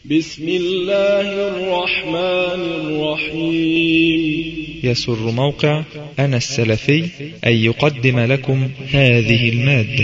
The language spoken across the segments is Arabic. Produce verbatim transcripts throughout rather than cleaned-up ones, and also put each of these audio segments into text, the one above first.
بسم الله الرحمن الرحيم. يسر موقع أنا السلفي أن يقدم لكم هذه المادة.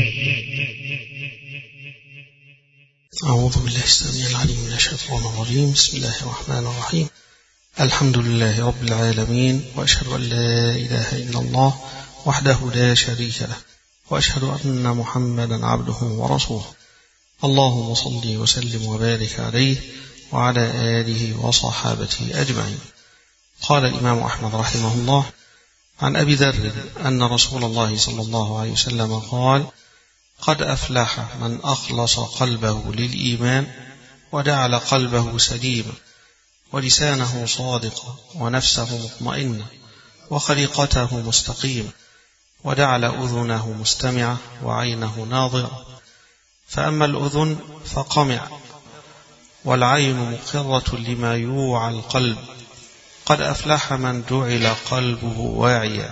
أعوذ بالله السميع العليم من الشيطان الرجيم. بسم الله الرحمن الرحيم. الحمد لله رب العالمين، وأشهد أن لا إله إلا الله وحده لا شريك له، وأشهد أن محمدا عبده ورسوله. اللهم صل وسلم وبارك عليه وعلى آله وصحابته أجمعين. قال الإمام أحمد رحمه الله عن أبي ذر أن رسول الله صلى الله عليه وسلم قال: قد أفلح من أخلص قلبه للإيمان وجعل قلبه سليما، ولسانه صادقا، ونفسه مطمئنة، وخليقته مستقيمة، وجعل أذنه مستمعة، وعينه ناظرة. فأما الأذن فقمع، والعين مقرة لما يوعى القلب. قد أفلح من جعل قلبه واعيا.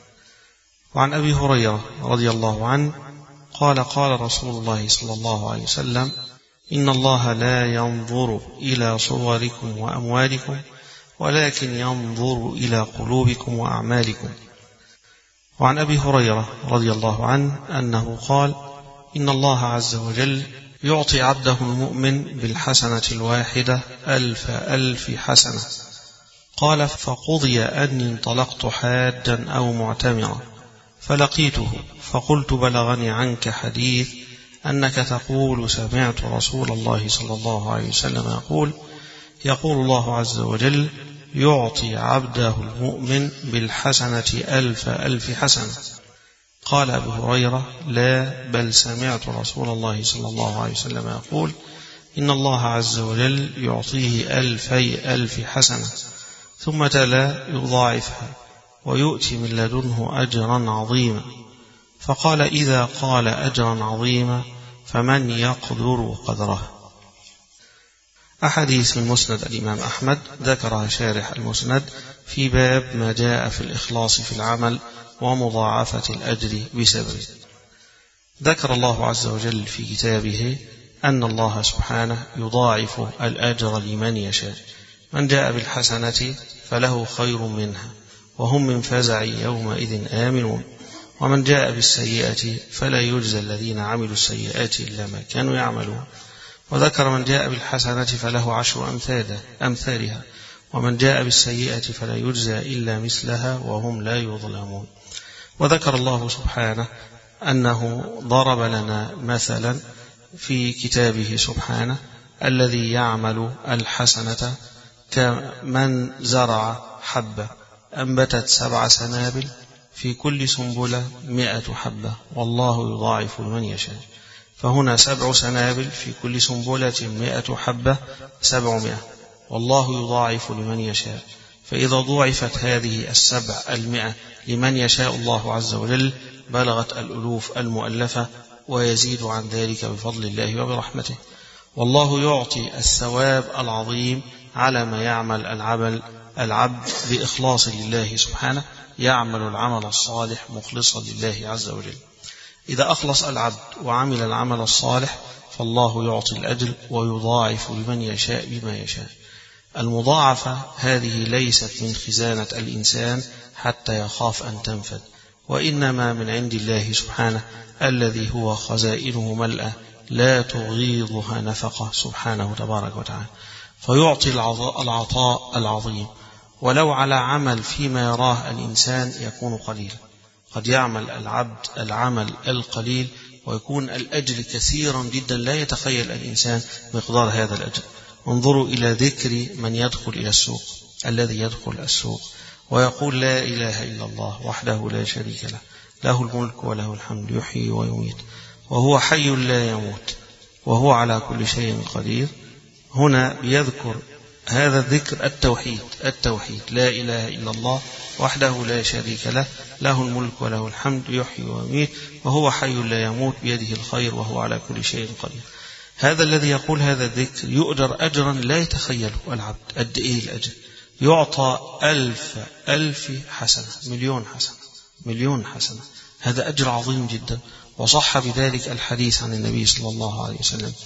وعن أبي هريرة رضي الله عنه قال: قال رسول الله صلى الله عليه وسلم: إن الله لا ينظر إلى صوركم وأموالكم، ولكن ينظر إلى قلوبكم وأعمالكم. وعن أبي هريرة رضي الله عنه أنه قال: إن الله عز وجل يعطي عبده المؤمن بالحسنة الواحدة ألف ألف حسنة. قال: فقضي أني انطلقت حاجا أو معتمرا، فلقيته فقلت: بلغني عنك حديث أنك تقول: سمعت رسول الله صلى الله عليه وسلم يقول: يقول الله عز وجل: يعطي عبده المؤمن بالحسنة ألف ألف حسنة. قال أبو هريرة: لا، بل سمعت رسول الله صلى الله عليه وسلم يقول: إن الله عز وجل يعطيه ألفي ألف حسنة. ثم تلا: يضاعفها ويؤتي من لدنه أجرا عظيما. فقال: إذا قال أجرا عظيما فمن يقدر قدره. أحاديث من مسند الإمام أحمد ذكرها شارح المسند في باب ما جاء في الإخلاص في العمل ومضاعفة الأجر بسببه. ذكر الله عز وجل في كتابه أن الله سبحانه يضاعف الأجر لمن يشاء. من جاء بالحسنة فله خير منها، وهم من فزع يومئذ آمنون. ومن جاء بالسيئة فلا يجزى الذين عملوا السيئات إلا ما كانوا يعملون. وذكر من جاء بالحسنة فله عشر أمثالها، ومن جاء بالسيئة فلا يجزى إلا مثلها وهم لا يظلمون. وذكر الله سبحانه أنه ضرب لنا مثلا في كتابه سبحانه الذي يعمل الحسنة كمن زرع حبة أنبتت سبع سنابل في كل سنبلة مئة حبة، والله يضاعف لمن يشاء. فهنا سبع سنابل في كل سنبلة مئة حبة، سبعمائة، والله يضاعف لمن يشاء. فإذا ضوعفت هذه السبع المئة لمن يشاء الله عز وجل بلغت الألوف المؤلفة، ويزيد عن ذلك بفضل الله وبرحمته. والله يعطي الثواب العظيم على ما يعمل العمل العبد بإخلاص لله سبحانه، يعمل العمل الصالح مخلصا لله عز وجل. إذا أخلص العبد وعمل العمل الصالح فالله يعطي الأجر ويضاعف لمن يشاء بما يشاء. المضاعفة هذه ليست من خزانة الإنسان حتى يخاف أن تنفد، وإنما من عند الله سبحانه الذي هو خزائنه ملأة لا تغيضها نفقة سبحانه تبارك وتعالى، فيعطي العطاء العظيم. ولو على عمل فيما يراه الإنسان يكون قليلا، قد يعمل العبد العمل القليل ويكون الأجر كثيرا جدا لا يتخيل الإنسان مقدار هذا الأجر. انظروا إلى ذكر من يدخل إلى السوق، الذي يدخل السوق ويقول: لا إله إلا الله وحده لا شريك له، له الملك وله الحمد، يحيي ويميت وهو حي لا يموت وهو على كل شيء قدير. هنا بيذكر هذا الذكر التوحيد، التوحيد لا إله إلا الله وحده لا شريك له، له الملك وله الحمد، يحيي ويميت وهو حي لا يموت بيده الخير وهو على كل شيء قدير. هذا الذي يقول هذا الذكر يؤجر أجرا لا يتخيله العبد. قد إيه الأجر؟ يعطى ألف ألف حسنة، مليون حسنة، مليون حسنة. هذا أجر عظيم جدا. وصح بذلك الحديث عن النبي صلى الله عليه وسلم.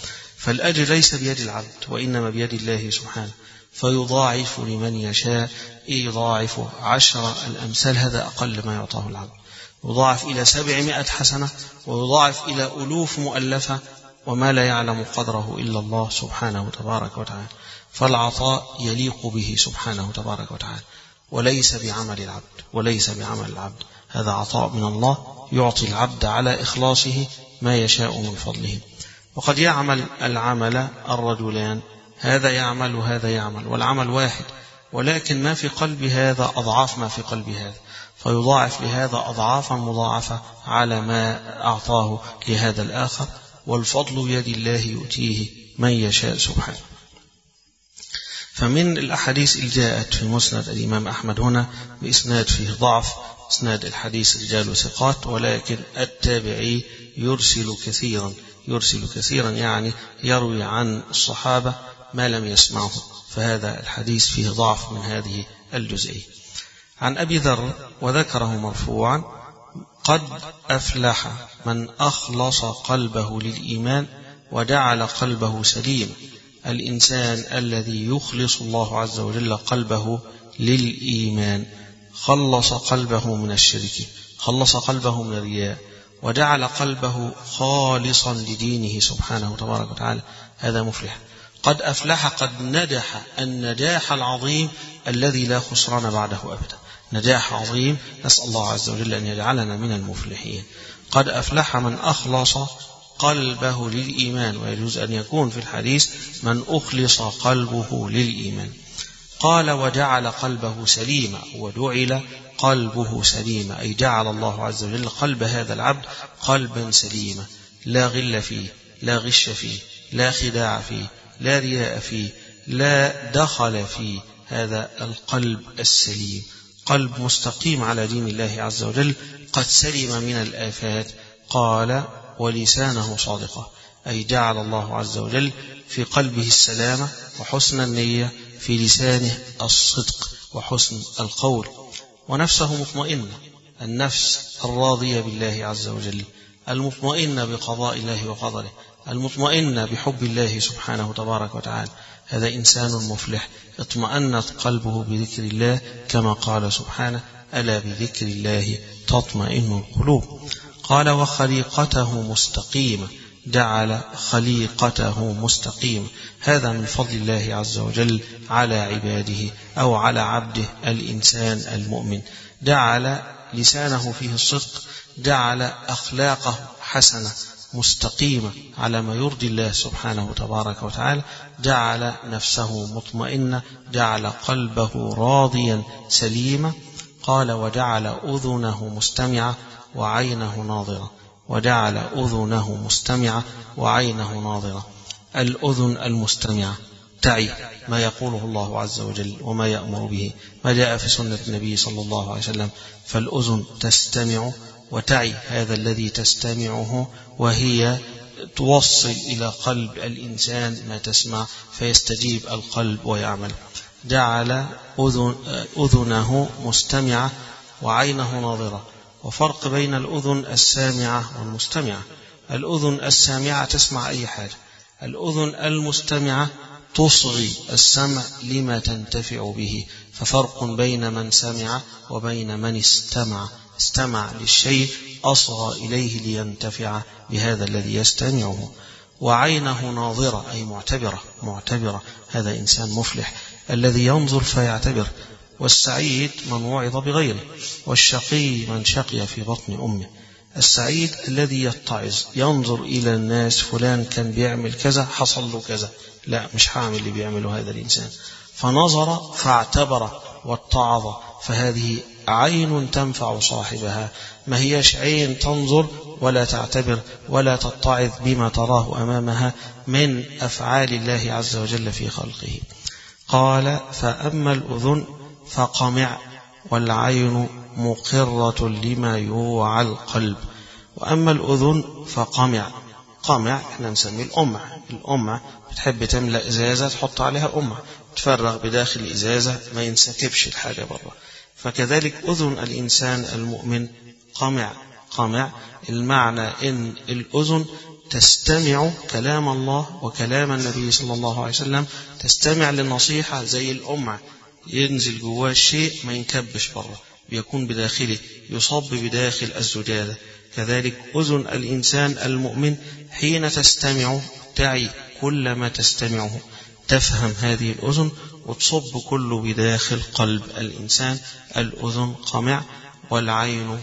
فالأجر ليس بيد العبد وإنما بيد الله سبحانه، فيضاعف لمن يشاء، يضاعف عشر الأمثال، هذا أقل ما يعطاه العبد، يضاعف إلى سبعمائة حسنة، ويضاعف إلى ألوف مؤلفة، وما لا يعلم قدره إلا الله سبحانه تبارك وتعالى. فالعطاء يليق به سبحانه تبارك وتعالى، وليس بعمل العبد، وليس بعمل العبد، هذا عطاء من الله يعطي العبد على إخلاصه ما يشاء من فضله. وقد يعمل العمل الرجلان، هذا يعمل وهذا يعمل، والعمل واحد، ولكن ما في قلب هذا أضعاف ما في قلب هذا، فيضاعف لهذا أضعافا مضاعفة على ما أعطاه لهذا الآخر، والفضل بيد الله يؤتيه من يشاء سبحانه. فمن الأحاديث اللي جاءت في مسند الإمام أحمد هنا بإسناد فيه ضعف، إسناد الحديث رجال ثقات، ولكن التابعي يرسل كثيرا، يرسل كثيرا يعني يروي عن الصحابة ما لم يسمعه، فهذا الحديث فيه ضعف من هذه الجزئية. عن أبي ذر وذكره مرفوعا: قد أفلح من أخلص قلبه للإيمان وجعل قلبه سليما. الإنسان الذي يخلص الله عز وجل قلبه للإيمان، خلص قلبه من الشرك، خلص قلبه من الرياء، وجعل قلبه خالصا لدينه سبحانه تبارك وتعالى، هذا مفلح. قد أفلح، قد نجح النجاح العظيم الذي لا خسران بعده أبدا، نجاح عظيم، نسأل الله عز وجل أن يجعلنا من المفلحين. قد أفلح من أخلص قلبه للإيمان، ويجوز أن يكون في الحديث من أخلص قلبه للإيمان. قال: وجعل قلبه سليما، وجعل قلبه سليما، أي جعل الله عز وجل قلب هذا العبد قلبا سليما، لا غل فيه، لا غش فيه، لا خداع فيه، لا رياء فيه، لا دخل فيه، هذا القلب السليم، قلب مستقيم على دين الله عز وجل، قد سلم من الآفات. قال: ولسانه صادقة، أي جعل الله عز وجل في قلبه السلامة وحسن النية، في لسانه الصدق وحسن القول. ونفسه مطمئنة، النفس الراضية بالله عز وجل، المطمئنة بقضاء الله وقدره، المطمئنة بحب الله سبحانه تبارك وتعالى، هذا إنسان مفلح، اطمأنت قلبه بذكر الله، كما قال سبحانه: ألا بذكر الله تطمئن القلوب. قال: وخليقته مستقيمة، جعل خليقته مستقيمة، هذا من فضل الله عز وجل على عباده أو على عبده الإنسان المؤمن، جعل لسانه فيه الصدق، جعل أخلاقه حسنة مستقيمة على ما يرضي الله سبحانه تبارك وتعالى، جعل نفسه مطمئنة، جعل قلبه راضيا سليما. قال: وجعل أذنه مستمعة وعينه ناظرة، وجعل أذنه مستمعة وعينه ناظرة. الأذن المستمعة تعي ما يقوله الله عز وجل وما يأمر به، ما جاء في سنة النبي صلى الله عليه وسلم، فالأذن تستمع وتعي هذا الذي تستمعه، وهي توصل إلى قلب الإنسان ما تسمع، فيستجيب القلب ويعمل. جعل أذن أذنه مستمعة وعينه ناظرة. وفرق بين الأذن السامعة والمستمعة: الأذن السامعة تسمع أي حاجة، الأذن المستمعة تصغي السمع لما تنتفع به، ففرق بين من سمع وبين من استمع، استمع للشيء أصغى إليه لينتفع بهذا الذي يستمعه. وعينه ناظرة، أي معتبرة، معتبرة، هذا إنسان مفلح الذي ينظر فيعتبر. والسعيد من وعظ بغيره، والشقي من شقي في بطن أمه. السعيد الذي يتعظ، ينظر إلى الناس، فلان كان بيعمل كذا حصل له كذا، لا مش هعمل اللي بيعمله هذا الإنسان، فنظر فاعتبر واتعظ، فهذه عين تنفع صاحبها، ما هيش عين تنظر ولا تعتبر ولا تتعظ بما تراه أمامها من أفعال الله عز وجل في خلقه. قال: فأما الأذن فقمع، والعين مقرة لما يوعى القلب. وأما الأذن فقمع، قمع احنا نسميه الأمع، الأمع بتحب تملأ إزازة تحط عليها أمع، تفرغ بداخل الإزازة ما ينسكبش الحاجة بره، فكذلك أذن الإنسان المؤمن قمع. قمع المعنى إن الأذن تستمع كلام الله وكلام النبي صلى الله عليه وسلم، تستمع للنصيحة زي الأمع ينزل جواه الشيء ما ينكبش بره، بيكون بداخله، يصب بداخل الزجاجة. كذلك أذن الإنسان المؤمن حين تستمع تعي كل ما تستمعه، تفهم هذه الأذن وتصب كله بداخل قلب الإنسان. الأذن قمع والعين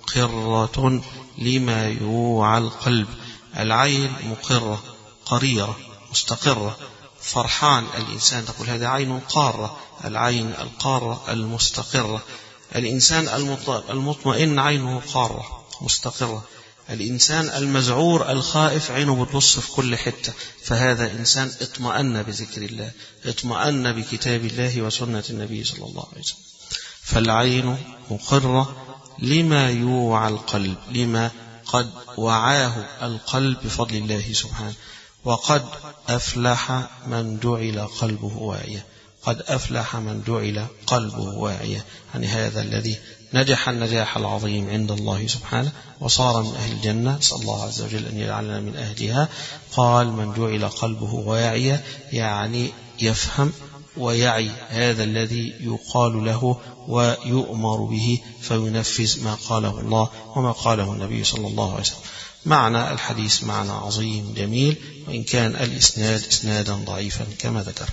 مقرة لما يوعى القلب. العين مقرة قريرة مستقرة، فرحان الإنسان تقول هذه عين قارة، العين القارة المستقرة. الإنسان المطمئن عينه قارة مستقرة. الإنسان المذعور الخائف عينه بتبص في كل حتة، فهذا إنسان اطمأن بذكر الله، اطمأن بكتاب الله وسنة النبي صلى الله عليه وسلم. فالعين مقرة لما يوعى القلب، لما قد وعاه القلب بفضل الله سبحانه. وقد أفلح من جعل قلبه واعيا، قد أفلح من جعل قلبه واعيا، يعني هذا الذي نجح النجاح العظيم عند الله سبحانه وصار من أهل الجنة، نسأل الله عز وجل أن يجعلنا من أهلها. قال من جعل قلبه واعيا، يعني يفهم ويعي هذا الذي يقال له ويؤمر به فينفذ ما قاله الله وما قاله النبي صلى الله عليه وسلم. معنى الحديث معنى عظيم جميل، وإن كان الإسناد إسنادا ضعيفا كما ذكر.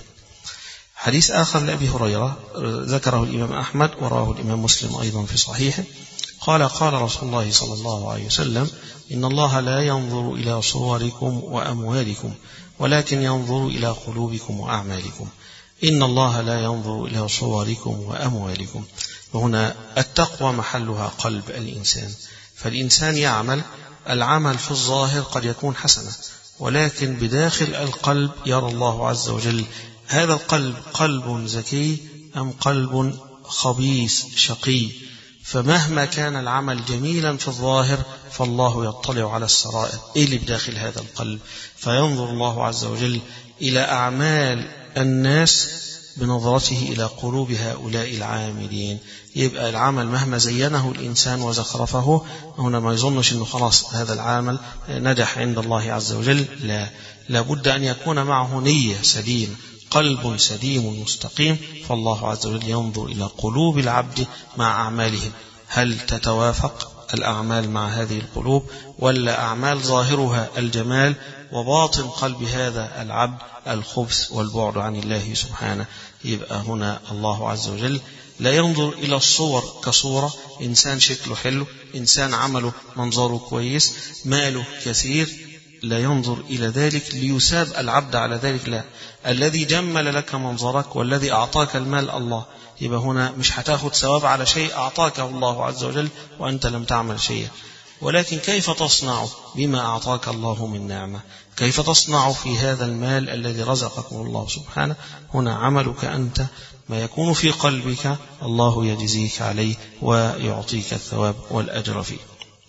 حديث آخر لأبي هريرة ذكره الإمام أحمد وراه الإمام مسلم أيضا في صحيحه، قال قال رسول الله صلى الله عليه وسلم إن الله لا ينظر إلى صوركم وأموالكم ولكن ينظر إلى قلوبكم وأعمالكم. إن الله لا ينظر إلى صوركم وأموالكم. وهنا التقوى محلها قلب الإنسان، فالإنسان يعمل العمل في الظاهر قد يكون حسنا، ولكن بداخل القلب يرى الله عز وجل هذا القلب قلب زكي أم قلب خبيث شقي. فمهما كان العمل جميلا في الظاهر فالله يطلع على السرائر، إيه اللي بداخل هذا القلب، فينظر الله عز وجل إلى أعمال الناس بنظرته إلى قلوب هؤلاء العاملين. يبقى العمل مهما زينه الإنسان وزخرفه هنا ما يظنش أنه خلاص هذا العمل نجح عند الله عز وجل، لا، لابد أن يكون معه نية سليمة، قلب سليم مستقيم. فالله عز وجل ينظر إلى قلوب العبد مع أعمالهم، هل تتوافق الأعمال مع هذه القلوب، ولا أعمال ظاهرها الجمال وباطن قلب هذا العبد الخبث والبعد عن الله سبحانه. يبقى هنا الله عز وجل لا ينظر إلى الصور كصورة، إنسان شكله حلو، إنسان عمله منظره كويس، ماله كثير، لا ينظر إلى ذلك ليساب العبد على ذلك، لا، الذي جمل لك منظرك والذي أعطاك المال الله. يبقى هنا مش هتاخد ثواب على شيء أعطاكه الله عز وجل وأنت لم تعمل شيئا، ولكن كيف تصنع بما أعطاك الله من نعمة، كيف تصنع في هذا المال الذي رزقكم الله سبحانه. هنا عملك أنت، ما يكون في قلبك الله يجزيك عليه ويعطيك الثواب والأجر فيه،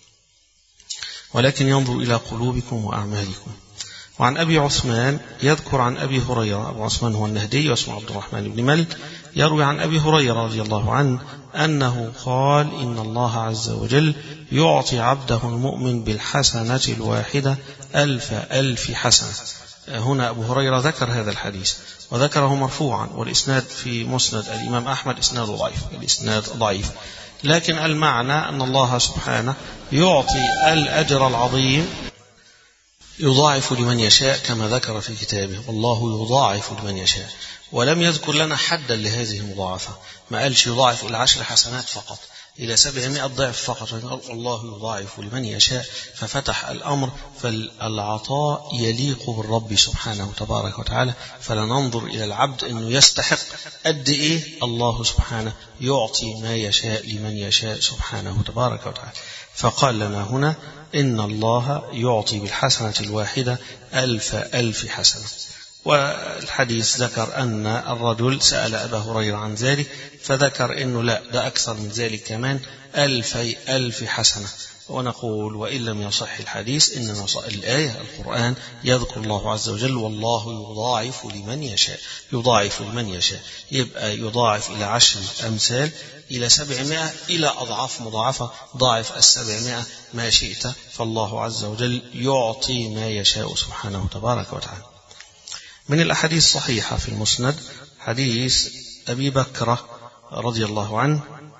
ولكن ينظر إلى قلوبكم وأعمالكم. وعن أبي عثمان يذكر عن أبي هريرة، أبو عثمان هو النهدي واسمه عبد الرحمن بن ملك، يروي عن أبي هريرة رضي الله عنه أنه قال إن الله عز وجل يعطي عبده المؤمن بالحسنة الواحدة ألف ألف حسنة. هنا أبو هريرة ذكر هذا الحديث وذكره مرفوعا، والإسناد في مسند الإمام أحمد إسناد ضعيف، الإسناد ضعيف، لكن المعنى أن الله سبحانه يعطي الأجر العظيم، يضاعف لمن يشاء كما ذكر في كتابه، والله يضاعف لمن يشاء. ولم يذكر لنا حدا لهذه المضاعفة، ما قالش يضاعف إلى عشر حسنات فقط، إلى سبعمائة ضعف فقط، الله يضاعف لمن يشاء. ففتح الأمر، فالعطاء يليق بالرب سبحانه تبارك وتعالى، فلا ننظر إلى العبد أنه يستحق قد إيه، الله سبحانه يعطي ما يشاء لمن يشاء سبحانه تبارك وتعالى. فقال لنا هنا إن الله يعطي بالحسنة الواحدة ألف ألف حسنة. والحديث ذكر أن الرجل سأل أبا هريرة عن ذلك، فذكر أنه لا، ده أكثر من ذلك كمان، ألفي ألف حسنة. ونقول وإن لم يصح الحديث إنما الآية القرآن يذكر الله عز وجل والله يضاعف لمن يشاء، يضاعف لمن يشاء، يبقى يضاعف إلى عشر أمثال إلى سبعمائة إلى أضعاف مضاعفة، ضاعف السبعمائة ما شئت، فالله عز وجل يعطي ما يشاء سبحانه تبارك وتعالى. من الأحاديث الصحيحة في المسند حديث أبي بكرة رضي الله عنه.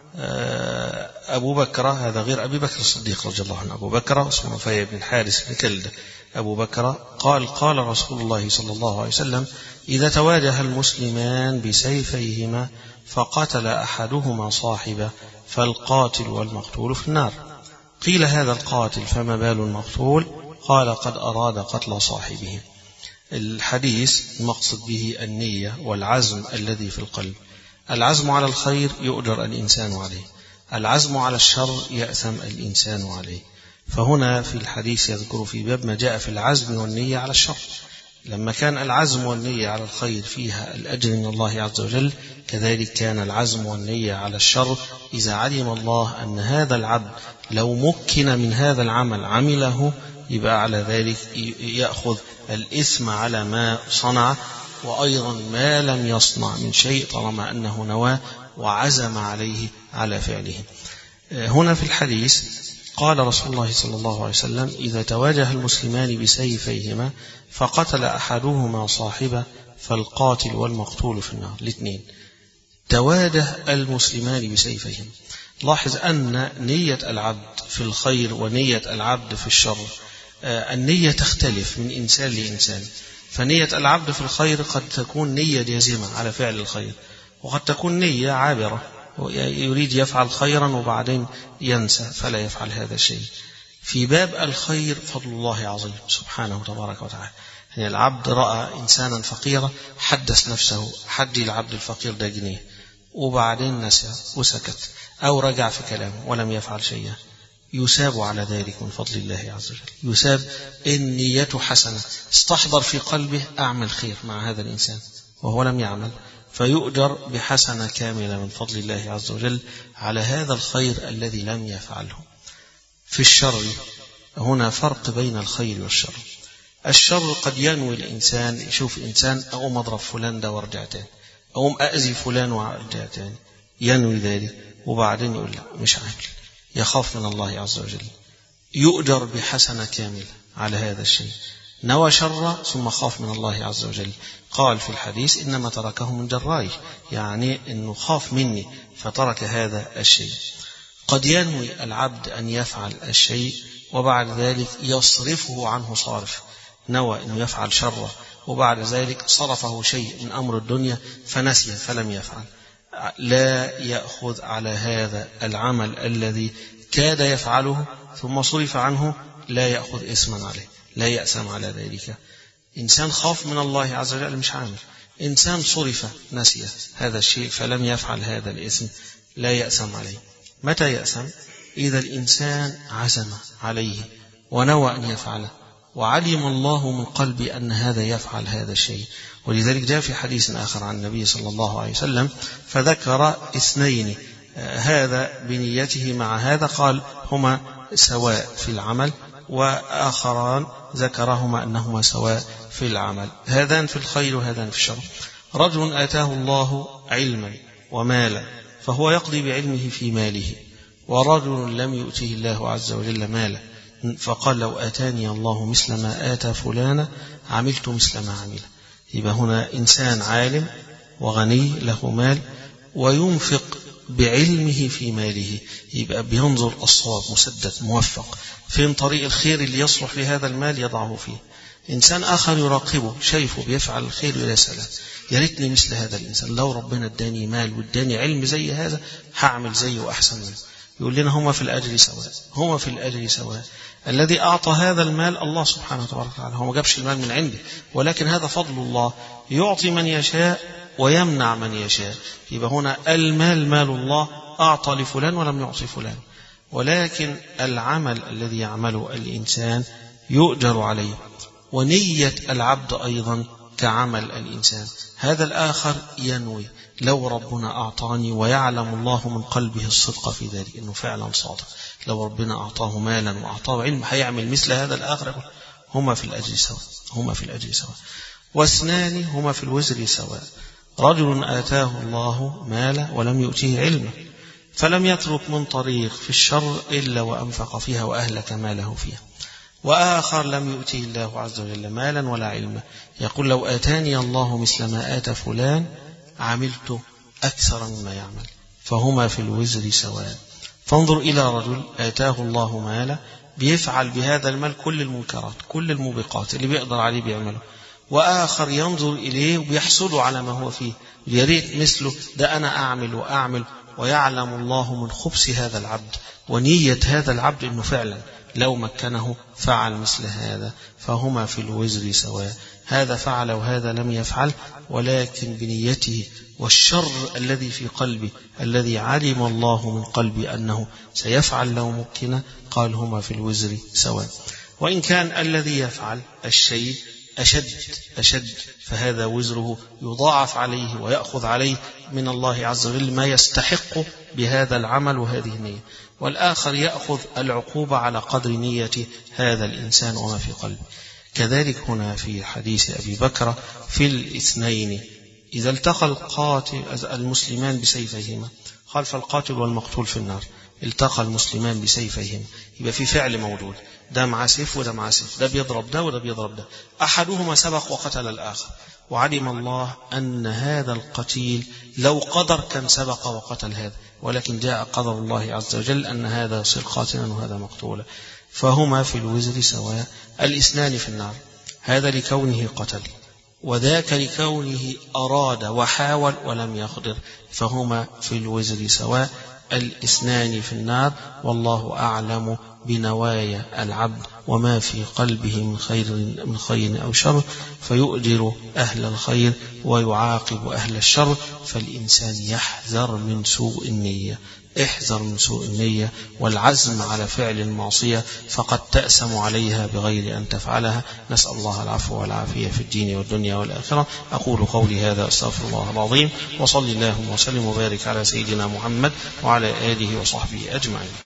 أبو بكرة هذا غير أبي بكر الصديق رضي الله عنه، أبو بكرة اسمه نفيع بن الحارث بن كلدة. أبو بكرة قال قال رسول الله صلى الله عليه وسلم إذا تواجه المسلمان بسيفيهما فقتل أحدهما صاحبه فالقاتل والمقتول في النار. قيل هذا القاتل فما بال المقتول؟ قال قد أراد قتل صاحبه. الحديث المقصد به النية والعزم الذي في القلب. العزم على الخير يؤجر الإنسان عليه، العزم على الشر يأثم الإنسان عليه. فهنا في الحديث يذكر في باب ما جاء في العزم والنية على الشر. لما كان العزم والنية على الخير فيها الأجر من الله عز وجل، كذلك كان العزم والنية على الشر إذا علم الله أن هذا العبد لو مكن من هذا العمل عمله يبقى على ذلك يأخذ الإثم على ما صنع، وأيضا ما لم يصنع من شيء طالما أنه نوى وعزم عليه على فعله. هنا في الحديث قال رسول الله صلى الله عليه وسلم إذا تواجه المسلمان بسيفيهما فقتل أحدهما صاحبه فالقاتل والمقتول في النار. الاثنين تواجه المسلمان بسيفيهما. لاحظ أن نية العبد في الخير ونية العبد في الشر النية تختلف من إنسان لإنسان. فنية العبد في الخير قد تكون نية جازمة على فعل الخير، وقد تكون نية عابرة يريد يفعل خيرا وبعدين ينسى فلا يفعل هذا الشيء. في باب الخير فضل الله عظيم سبحانه تبارك وتعالى. يعني العبد رأى إنسانا فقيرا حدث نفسه حدي العبد الفقير ده جنيه، وبعدين نسى وسكت أو رجع في كلامه ولم يفعل شيئا، يساب على ذلك من فضل الله عز وجل. يساب إن نيته حسنة، استحضر في قلبه أعمل خير مع هذا الإنسان وهو لم يعمل، فيؤجر بحسنة كاملة من فضل الله عز وجل على هذا الخير الذي لم يفعله. في الشر هنا فرق بين الخير والشر. الشر قد ينوي الإنسان، يشوف إنسان أقوم أضرب فلان ده وارجع تاني، أقوم أأذي فلان وارجع تاني، ينوي ذلك وبعدين يقول لا مش عامل، يخاف من الله عز وجل، يؤجر بحسنة كاملة على هذا الشيء. نوى شر ثم خاف من الله عز وجل، قال في الحديث إنما تركه من جراي، يعني أنه خاف مني فترك هذا الشيء. قد ينوي العبد أن يفعل الشيء وبعد ذلك يصرفه عنه صارف، نوى أنه يفعل شر وبعد ذلك صرفه شيء من أمر الدنيا فنسي فلم يفعل، لا يأخذ على هذا العمل الذي كاد يفعله ثم صرف عنه، لا يأخذ إثما عليه، لا يأثم على ذلك. إنسان خاف من الله عز وجل مش عامل، إنسان صرف نسي هذا الشيء فلم يفعل هذا الإثم، لا يأثم عليه. متى يأثم؟ إذا الإنسان عزم عليه ونوى أن يفعله وعلم الله من قلبي أن هذا يفعل هذا الشيء. ولذلك جاء في حديث آخر عن النبي صلى الله عليه وسلم فذكر اثنين هذا بنيته مع هذا، قال هما سواء في العمل، وآخران ذكرهما أنهما سواء في العمل، هذان في الخير وهذان في الشر. رجل آتاه الله علما ومالا فهو يقضي بعلمه في ماله، ورجل لم يؤته الله عز وجل مالا فقال لو آتاني الله مثل ما آتى فلانا عملت مثل ما عمل. يبقى هنا إنسان عالم وغني له مال وينفق بعلمه في ماله، يبقى بينظر الصواب مسدد موفق فين طريق الخير اللي يصلح في هذا المال يضعه فيه. إنسان آخر يراقبه شايفه بيفعل الخير ولا سلام، يا ريتني مثل هذا الإنسان، لو ربنا اداني مال واداني علم زي هذا هعمل زيه وأحسن منه. يقول لنا هما في الأجر سواء، هما في الأجر سواء. الذي أعطى هذا المال الله سبحانه وتعالى، هو ما جابش المال من عنده، ولكن هذا فضل الله، يعطي من يشاء ويمنع من يشاء. يبقى هنا المال مال الله، أعطى لفلان ولم يعطي فلان، ولكن العمل الذي يعمله الإنسان يؤجر عليه. ونية العبد أيضا كعمل الإنسان. هذا الآخر ينوي لو ربنا أعطاني، ويعلم الله من قلبه الصدق في ذلك إنه فعلا صادق. لو ربنا أعطاه مالا وأعطاه علم هيعمل مثل هذا الآخر. هما في الأجر سواء، هما في الأجر سواء. واثنان هما في الوزر سواء. رجل آتاه الله مالا ولم يؤتيه علما، فلم يترك من طريق في الشر إلا وأنفق فيها وأهلك ماله فيها. وآخر لم يؤتيه الله عز وجل مالا ولا علما، يقول لو آتاني الله مثل ما آتى فلان عملت أكثر مما يعمل، فهما في الوزر سواء. فانظر إلى رجل آتاه الله مالا بيفعل بهذا المال كل المنكرات كل الموبقات اللي بيقدر عليه بيعمله، وآخر ينظر إليه وبيحصل على ما هو فيه، يريد مثله، ده أنا أعمل وأعمل، ويعلم الله من خبث هذا العبد ونية هذا العبد أنه فعلا لو مكنه فعل مثل هذا، فهما في الوزر سواء. هذا فعل وهذا لم يفعل، ولكن بنيته والشر الذي في قلبه الذي علم الله من قلبه أنه سيفعل لو مكن، قال هما في الوزر سواء. وإن كان الذي يفعل الشيء أشد أشد فهذا وزره يضاعف عليه ويأخذ عليه من الله عز وجل ما يستحق بهذا العمل وهذه النية، والآخر يأخذ العقوبة على قدر نية هذا الإنسان وما في قلبه. كذلك هنا في حديث أبي بكر في الاثنين إذا التقى القاتل المسلمان بسيفيهما، قال فالقاتل والمقتول في النار. التقى المسلمان بسيفيهما، يبقى في فعل موجود، ده مع سيف وده مع سيف، ده بيضرب ده وده بيضرب ده، أحدهما سبق وقتل الآخر، وعلم الله أن هذا القتيل لو قدر كان سبق وقتل هذا، ولكن جاء قدر الله عز وجل أن هذا يصير قاتلا وهذا مقتولا، فهما في الوزر سواء. الاثنان في النار، هذا لكونه قتل وذاك لكونه أراد وحاول ولم يقدر، فهما في الوزر سواء. الاثنان في النار، والله أعلم بنوايا العبد وما في قلبه من خير من خير أو شر، فيؤجر أهل الخير ويعاقب أهل الشر. فالإنسان يحذر من سوء النية، احذر من سوء النية والعزم على فعل المعصية، فقد تأسم عليها بغير أن تفعلها. نسأل الله العفو والعافية في الدين والدنيا والآخرة. أقول قولي هذا أستغفر الله العظيم، وصلي اللهم وسلم وبارك على سيدنا محمد وعلى آله وصحبه أجمعين.